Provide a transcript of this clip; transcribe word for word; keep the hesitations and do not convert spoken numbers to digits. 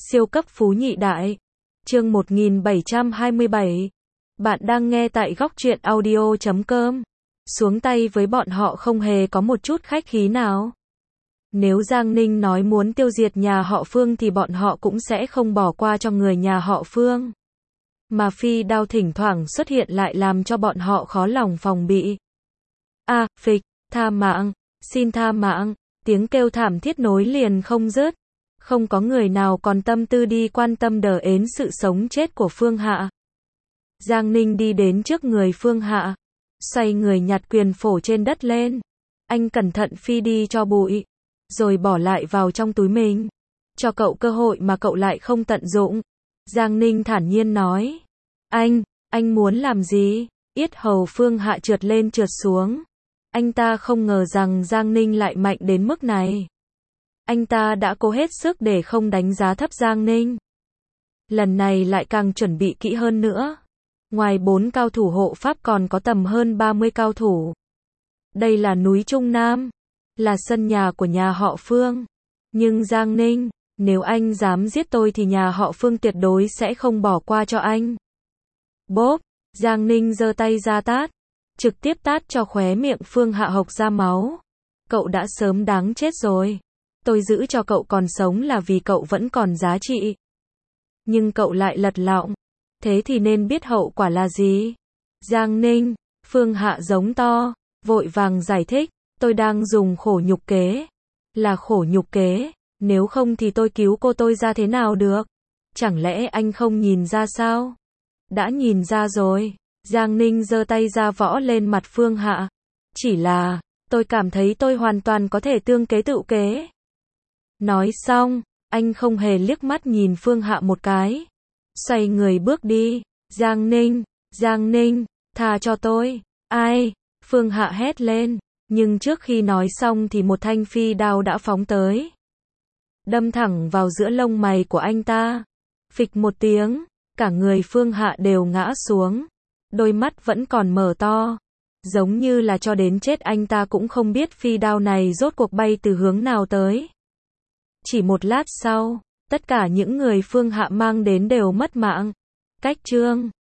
Siêu cấp phú nhị đại. Chương một nghìn bảy trăm hai mươi bảy. Bạn đang nghe tại góc truyện audio chấm com. Xuống tay với bọn họ không hề có một chút khách khí nào. Nếu Giang Ninh nói muốn tiêu diệt nhà họ Phương thì bọn họ cũng sẽ không bỏ qua cho người nhà họ Phương. Mà phi đao thỉnh thoảng xuất hiện lại làm cho bọn họ khó lòng phòng bị. A, à, phịch, tha mạng, xin tha mạng, tiếng kêu thảm thiết nối liền không dứt. Không có người nào còn tâm tư đi quan tâm đờ ến sự sống chết của Phương Hạ. Giang Ninh đi đến trước người Phương Hạ, xoay người nhặt quyền phổ trên đất lên. Anh cẩn thận phi đi cho bụi, rồi bỏ lại vào trong túi mình. Cho cậu cơ hội mà cậu lại không tận dụng. Giang Ninh thản nhiên nói. Anh, anh muốn làm gì? Yết hầu Phương Hạ trượt lên trượt xuống. Anh ta không ngờ rằng Giang Ninh lại mạnh đến mức này. Anh ta đã cố hết sức để không đánh giá thấp Giang Ninh. Lần này lại càng chuẩn bị kỹ hơn nữa. Ngoài bốn cao thủ hộ pháp còn có tầm hơn ba mươi cao thủ. Đây là núi Trung Nam, là sân nhà của nhà họ Phương. Nhưng Giang Ninh, nếu anh dám giết tôi thì nhà họ Phương tuyệt đối sẽ không bỏ qua cho anh. Bốp, Giang Ninh giơ tay ra tát, trực tiếp tát cho khóe miệng Phương Hạ hộc ra máu. Cậu đã sớm đáng chết rồi. Tôi giữ cho cậu còn sống là vì cậu vẫn còn giá trị. Nhưng cậu lại lật lọng. Thế thì nên biết hậu quả là gì? Giang Ninh, Phương Hạ giống to, vội vàng giải thích. Tôi đang dùng khổ nhục kế. Là khổ nhục kế, nếu không thì tôi cứu cô tôi ra thế nào được? Chẳng lẽ anh không nhìn ra sao? Đã nhìn ra rồi. Giang Ninh giơ tay ra võ lên mặt Phương Hạ. Chỉ là, tôi cảm thấy tôi hoàn toàn có thể tương kế tự kế. Nói xong, anh không hề liếc mắt nhìn Phương Hạ một cái. Xoay người bước đi. Giang Ninh, Giang Ninh, tha cho tôi. Ai? Phương Hạ hét lên. Nhưng trước khi nói xong thì một thanh phi đao đã phóng tới. Đâm thẳng vào giữa lông mày của anh ta. Phịch một tiếng, cả người Phương Hạ đều ngã xuống. Đôi mắt vẫn còn mở to. Giống như là cho đến chết anh ta cũng không biết phi đao này rốt cuộc bay từ hướng nào tới. Chỉ một lát sau, tất cả những người Phương Hạ mang đến đều mất mạng. Cách chương